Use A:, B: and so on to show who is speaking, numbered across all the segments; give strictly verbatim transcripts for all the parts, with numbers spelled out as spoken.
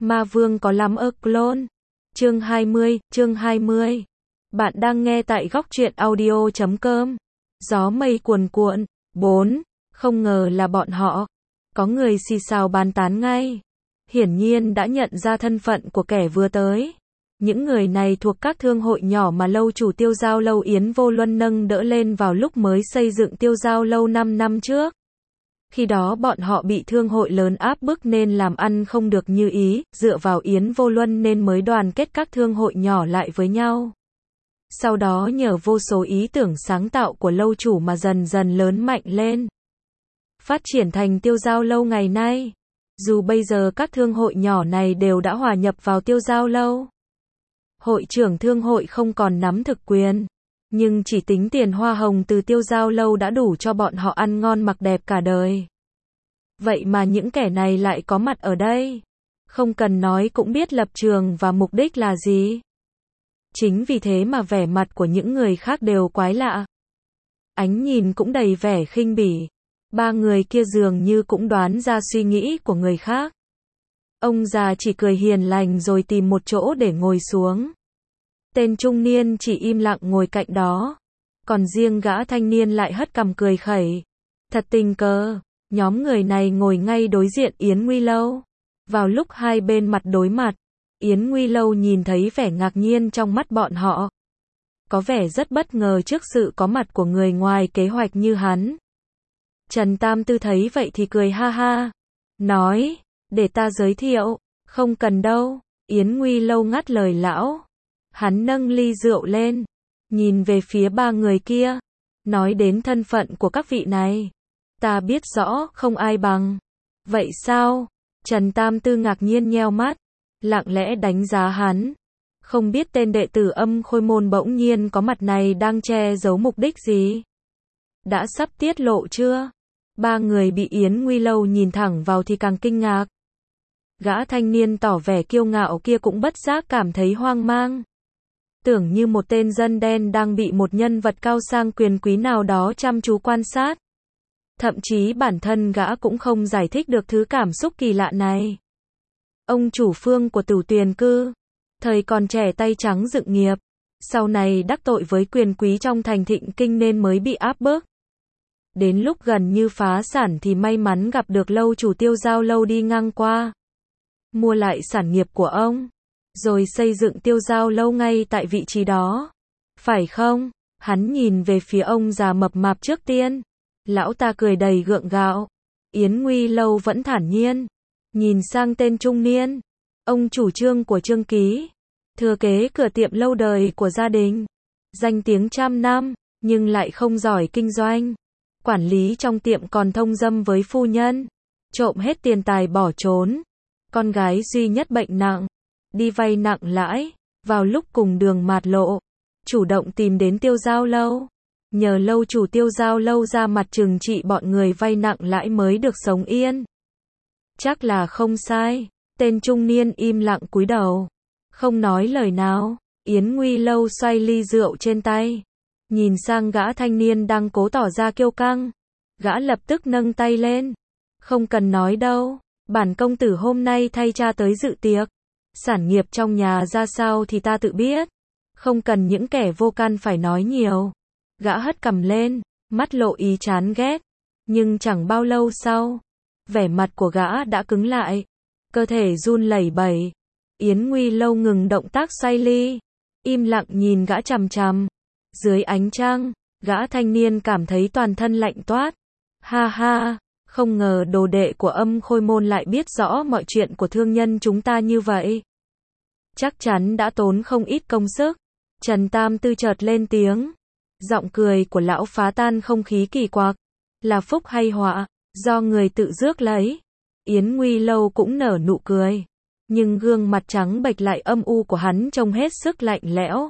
A: Ma vương có lắm ơ clone. Chương hai mươi, chương hai mươi. Bạn đang nghe tại góc truyện audio chấm com. Gió mây cuồn cuộn. bốn. Không ngờ là bọn họ. Có người xì xào bàn tán ngay. Hiển nhiên đã nhận ra thân phận của kẻ vừa tới. Những người này thuộc các thương hội nhỏ mà lâu chủ Tiêu Giao Lâu Yến Vô Luân nâng đỡ lên vào lúc mới xây dựng Tiêu Giao Lâu năm năm trước. Khi đó bọn họ bị thương hội lớn áp bức nên làm ăn không được như ý, dựa vào Yến Vô Luân nên mới đoàn kết các thương hội nhỏ lại với nhau. Sau đó nhờ vô số ý tưởng sáng tạo của lâu chủ mà dần dần lớn mạnh lên. Phát triển thành Tiêu Giao Lâu ngày nay. Dù bây giờ các thương hội nhỏ này đều đã hòa nhập vào Tiêu Giao Lâu. Hội trưởng thương hội không còn nắm thực quyền. Nhưng chỉ tính tiền hoa hồng từ Tiêu Giao Lâu đã đủ cho bọn họ ăn ngon mặc đẹp cả đời. Vậy mà những kẻ này lại có mặt ở đây. Không cần nói cũng biết lập trường và mục đích là gì. Chính vì thế mà vẻ mặt của những người khác đều quái lạ. Ánh nhìn cũng đầy vẻ khinh bỉ. Ba người kia dường như cũng đoán ra suy nghĩ của người khác. Ông già chỉ cười hiền lành rồi tìm một chỗ để ngồi xuống. Tên trung niên chỉ im lặng ngồi cạnh đó. Còn riêng gã thanh niên lại hất cằm cười khẩy. Thật tình cờ, nhóm người này ngồi ngay đối diện Yến Nguy Lâu. Vào lúc hai bên mặt đối mặt, Yến Nguy Lâu nhìn thấy vẻ ngạc nhiên trong mắt bọn họ. Có vẻ rất bất ngờ trước sự có mặt của người ngoài kế hoạch như hắn. Trần Tam Tư thấy vậy thì cười ha ha. Nói, để ta giới thiệu. Không cần đâu. Yến Nguy Lâu ngắt lời lão. Hắn nâng ly rượu lên, nhìn về phía ba người kia, nói đến thân phận của các vị này. Ta biết rõ, không ai bằng. Vậy sao? Trần Tam Tư ngạc nhiên nheo mắt, lặng lẽ đánh giá hắn. Không biết tên đệ tử Âm Khôi Môn bỗng nhiên có mặt này đang che giấu mục đích gì? Đã sắp tiết lộ chưa? Ba người bị Yến Nguy Lâu nhìn thẳng vào thì càng kinh ngạc. Gã thanh niên tỏ vẻ kiêu ngạo kia cũng bất giác cảm thấy hoang mang. Tưởng như một tên dân đen đang bị một nhân vật cao sang quyền quý nào đó chăm chú quan sát. Thậm chí bản thân gã cũng không giải thích được thứ cảm xúc kỳ lạ này. Ông chủ Phương của Tử Tuyền Cư, thời còn trẻ tay trắng dựng nghiệp, sau này đắc tội với quyền quý trong thành Thịnh Kinh nên mới bị áp bức. Đến lúc gần như phá sản thì may mắn gặp được lâu chủ Tiêu Giao Lâu đi ngang qua. Mua lại sản nghiệp của ông. Rồi xây dựng Tiêu Giao Lâu ngay tại vị trí đó. Phải không? Hắn nhìn về phía ông già mập mạp trước tiên. Lão ta cười đầy gượng gạo. Yến Nguy Lâu vẫn thản nhiên. Nhìn sang tên trung niên. Ông chủ Trương của Trương Ký. Thừa kế cửa tiệm lâu đời của gia đình. Danh tiếng trăm năm, nhưng lại không giỏi kinh doanh. Quản lý trong tiệm còn thông dâm với phu nhân. Trộm hết tiền tài bỏ trốn. Con gái duy nhất bệnh nặng. Đi vay nặng lãi, vào lúc cùng đường mạt lộ, chủ động tìm đến Tiêu Giao Lâu, nhờ lâu chủ Tiêu Giao Lâu ra mặt trừng trị bọn người vay nặng lãi mới được sống yên. Chắc là không sai. Tên trung niên im lặng cúi đầu, không nói lời nào. Yến Nguy Lâu xoay ly rượu trên tay, nhìn sang gã thanh niên đang cố tỏ ra kiêu căng. Gã lập tức nâng tay lên. Không cần nói đâu, bản công tử hôm nay thay cha tới dự tiệc. Sản nghiệp trong nhà ra sao thì ta tự biết. Không cần những kẻ vô can phải nói nhiều. Gã hất cằm lên, mắt lộ ý chán ghét. Nhưng chẳng bao lâu sau, vẻ mặt của gã đã cứng lại. Cơ thể run lẩy bẩy. Yến Nguy Lâu ngừng động tác xoay ly. Im lặng nhìn gã chằm chằm. Dưới ánh trăng, gã thanh niên cảm thấy toàn thân lạnh toát. Ha ha, không ngờ đồ đệ của Âm Khôi Môn lại biết rõ mọi chuyện của thương nhân chúng ta như vậy. Chắc chắn đã tốn không ít công sức. Trần Tam Tư chợt lên tiếng. Giọng cười của lão phá tan không khí kỳ quặc. Là phúc hay họa, do người tự rước lấy. Yến Nguy Lâu cũng nở nụ cười. Nhưng gương mặt trắng bệch lại âm u của hắn trông hết sức lạnh lẽo.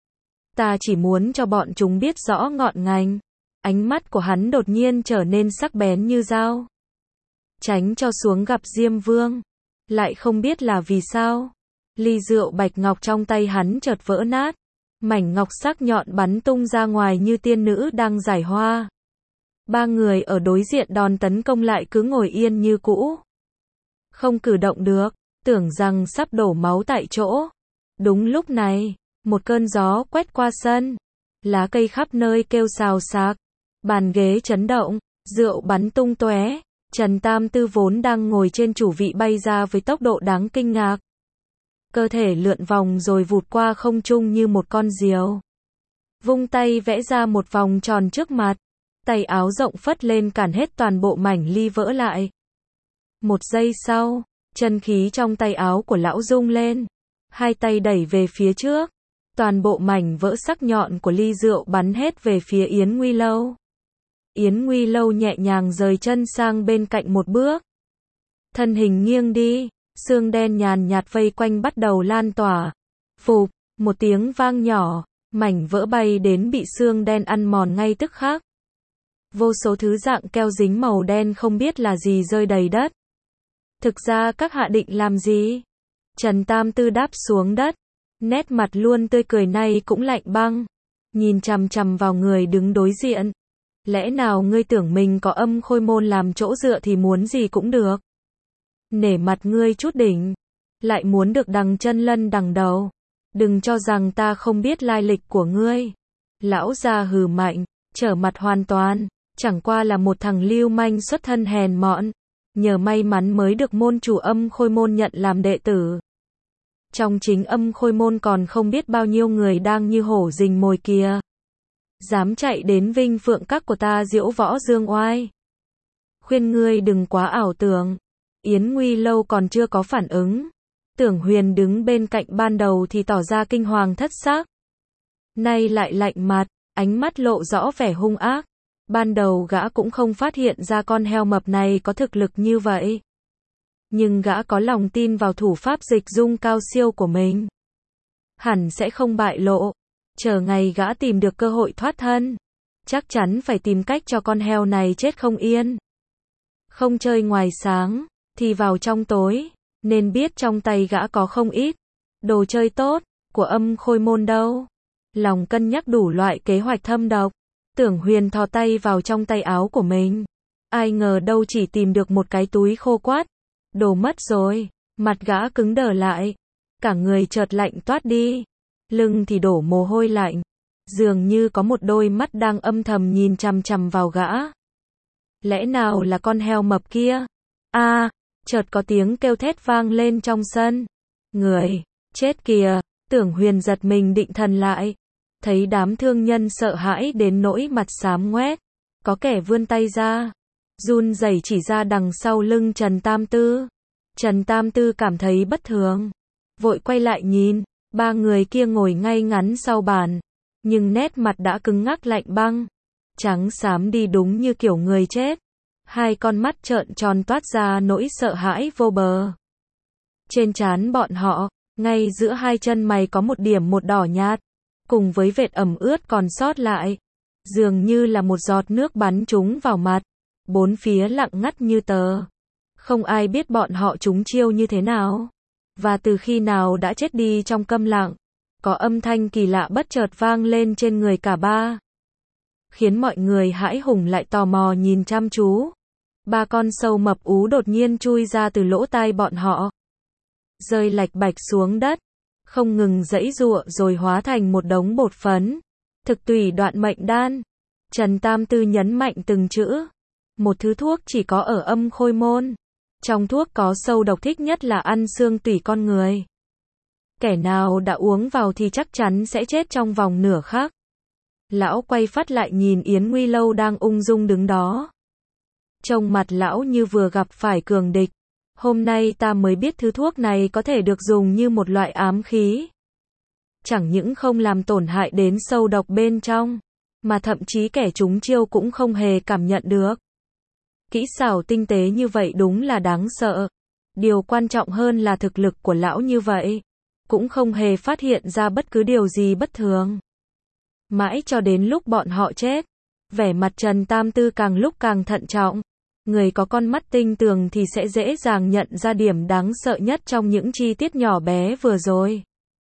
A: Ta chỉ muốn cho bọn chúng biết rõ ngọn ngành. Ánh mắt của hắn đột nhiên trở nên sắc bén như dao. Tránh cho xuống gặp Diêm Vương. Lại không biết là vì sao. Ly rượu bạch ngọc trong tay hắn chợt vỡ nát. Mảnh ngọc sắc nhọn bắn tung ra ngoài như tiên nữ đang giải hoa. Ba người ở đối diện đòn tấn công lại cứ ngồi yên như cũ. Không cử động được. tưởng rằng sắp đổ máu tại chỗ. Đúng lúc này, một cơn gió quét qua sân, lá cây khắp nơi kêu xào xạc, bàn ghế chấn động, rượu bắn tung tóe. Trần Tam Tư vốn đang ngồi trên chủ vị bay ra với tốc độ đáng kinh ngạc. Cơ thể lượn vòng rồi vụt qua không trung như một con diều. Vung tay vẽ ra một vòng tròn trước mặt, tay áo rộng phất lên cản hết toàn bộ mảnh ly vỡ lại. Một giây sau, chân khí trong tay áo của lão rung lên, hai tay đẩy về phía trước, toàn bộ mảnh vỡ sắc nhọn của ly rượu bắn hết về phía Yến Nguy Lâu. Yến Nguy Lâu nhẹ nhàng rời chân sang bên cạnh một bước. Thân hình nghiêng đi, xương đen nhàn nhạt vây quanh bắt đầu lan tỏa. Phụp, một tiếng vang nhỏ, mảnh vỡ bay đến bị xương đen ăn mòn ngay tức khắc. Vô số thứ dạng keo dính màu đen không biết là gì rơi đầy đất. Thực ra các hạ định làm gì? Trần Tam Tư đáp xuống đất, nét mặt luôn tươi cười này cũng lạnh băng, nhìn chằm chằm vào người đứng đối diện. Lẽ nào ngươi tưởng mình có Âm Khôi Môn làm chỗ dựa thì muốn gì cũng được? Nể mặt ngươi chút đỉnh, lại muốn được đằng chân lân đằng đầu. Đừng cho rằng ta không biết lai lịch của ngươi. Lão già hừ mạnh, trở mặt hoàn toàn, chẳng qua là một thằng lưu manh xuất thân hèn mọn, nhờ may mắn mới được môn chủ Âm Khôi Môn nhận làm đệ tử. Trong chính Âm Khôi Môn còn không biết bao nhiêu người đang như hổ rình mồi kìa. Dám chạy đến Vinh Phượng Các của ta diễu võ dương oai. Khuyên ngươi đừng quá ảo tưởng. Yến Nguy Lâu còn chưa có phản ứng. Tưởng Huyền đứng bên cạnh ban đầu thì tỏ ra kinh hoàng thất xác. Nay lại lạnh mặt, ánh mắt lộ rõ vẻ hung ác. Ban đầu gã cũng không phát hiện ra con heo mập này có thực lực như vậy. Nhưng gã có lòng tin vào thủ pháp dịch dung cao siêu của mình. Hẳn sẽ không bại lộ. Chờ ngày gã tìm được cơ hội thoát thân, chắc chắn phải tìm cách cho con heo này chết không yên. Không chơi ngoài sáng, thì vào trong tối, nên biết trong tay gã có không ít đồ chơi tốt của Âm Khôi Môn đâu. Lòng cân nhắc đủ loại kế hoạch thâm độc, Tưởng Huyền thò tay vào trong tay áo của mình. Ai ngờ đâu chỉ tìm được một cái túi khô quắt. Đồ mất rồi, mặt gã cứng đờ lại, cả người chợt lạnh toát đi. Lưng thì đổ mồ hôi lạnh, dường như có một đôi mắt đang âm thầm nhìn chằm chằm vào gã. Lẽ nào là con heo mập kia? A, à, chợt có tiếng kêu thét vang lên trong sân. Người, chết kìa, Tưởng Huyền giật mình định thần lại, thấy đám thương nhân sợ hãi đến nỗi mặt xám ngoét, có kẻ vươn tay ra, run rẩy chỉ ra đằng sau lưng Trần Tam Tư. Trần Tam Tư cảm thấy bất thường, vội quay lại nhìn. Ba người kia ngồi ngay ngắn sau bàn, nhưng nét mặt đã cứng ngắc lạnh băng, trắng xám đi đúng như kiểu người chết. Hai con mắt trợn tròn toát ra nỗi sợ hãi vô bờ. Trên trán bọn họ, ngay giữa hai chân mày có một điểm một đỏ nhạt, cùng với vệt ẩm ướt còn sót lại, dường như là một giọt nước bắn trúng vào mặt. Bốn phía lặng ngắt như tờ. Không ai biết bọn họ trúng chiêu như thế nào. Và từ khi nào đã chết đi trong câm lặng, có âm thanh kỳ lạ bất chợt vang lên trên người cả ba, khiến mọi người hãi hùng lại tò mò nhìn chăm chú. Ba con sâu mập ú đột nhiên chui ra từ lỗ tai bọn họ, rơi lạch bạch xuống đất, không ngừng giãy giụa rồi hóa thành một đống bột phấn. Thực tùy đoạn mệnh đan. Trần Tam Tư nhấn mạnh từng chữ. Một thứ thuốc chỉ có ở Âm Khôi Môn. Trong thuốc có sâu độc thích nhất là ăn xương tủy con người. Kẻ nào đã uống vào thì chắc chắn sẽ chết trong vòng nửa khắc. Lão quay phát lại nhìn Yến Nguy Lâu đang ung dung đứng đó. Trông mặt lão như vừa gặp phải cường địch. Hôm nay ta mới biết thứ thuốc này có thể được dùng như một loại ám khí. Chẳng những không làm tổn hại đến sâu độc bên trong, mà thậm chí kẻ trúng chiêu cũng không hề cảm nhận được. Kỹ xảo tinh tế như vậy đúng là đáng sợ. Điều quan trọng hơn là thực lực của lão như vậy, cũng không hề phát hiện ra bất cứ điều gì bất thường. Mãi cho đến lúc bọn họ chết, vẻ mặt Trần Tam Tư càng lúc càng thận trọng. Người có con mắt tinh tường thì sẽ dễ dàng nhận ra điểm đáng sợ nhất trong những chi tiết nhỏ bé vừa rồi.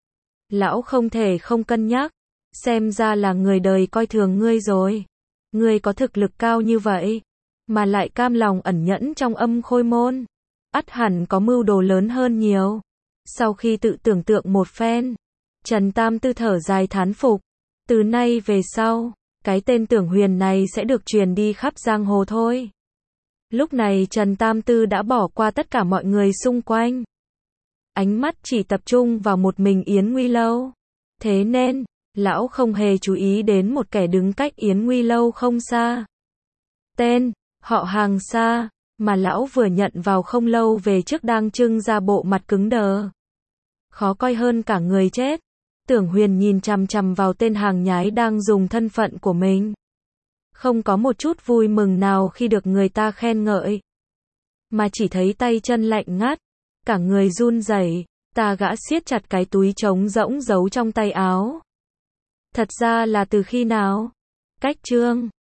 A: Lão không thể không cân nhắc. Xem ra là người đời coi thường ngươi rồi. Ngươi có thực lực cao như vậy, mà lại cam lòng ẩn nhẫn trong Âm Khôi Môn. ắt hẳn có mưu đồ lớn hơn nhiều. Sau khi tự tưởng tượng một phen, Trần Tam Tư thở dài thán phục. Từ nay về sau, cái tên Tưởng Huyền này sẽ được truyền đi khắp giang hồ thôi. Lúc này Trần Tam Tư đã bỏ qua tất cả mọi người xung quanh. Ánh mắt chỉ tập trung vào một mình Yến Nguy Lâu. Thế nên, lão không hề chú ý đến một kẻ đứng cách Yến Nguy Lâu không xa. Tên, họ Hàng Sa, mà lão vừa nhận vào không lâu về trước đang trưng ra bộ mặt cứng đờ. Khó coi hơn cả người chết. Tưởng Huyền nhìn chằm chằm vào tên hàng nhái đang dùng thân phận của mình. Không có một chút vui mừng nào khi được người ta khen ngợi. Mà chỉ thấy tay chân lạnh ngắt, cả người run rẩy, ta gã siết chặt cái túi trống rỗng giấu trong tay áo. Thật ra là từ khi nào? Cách chương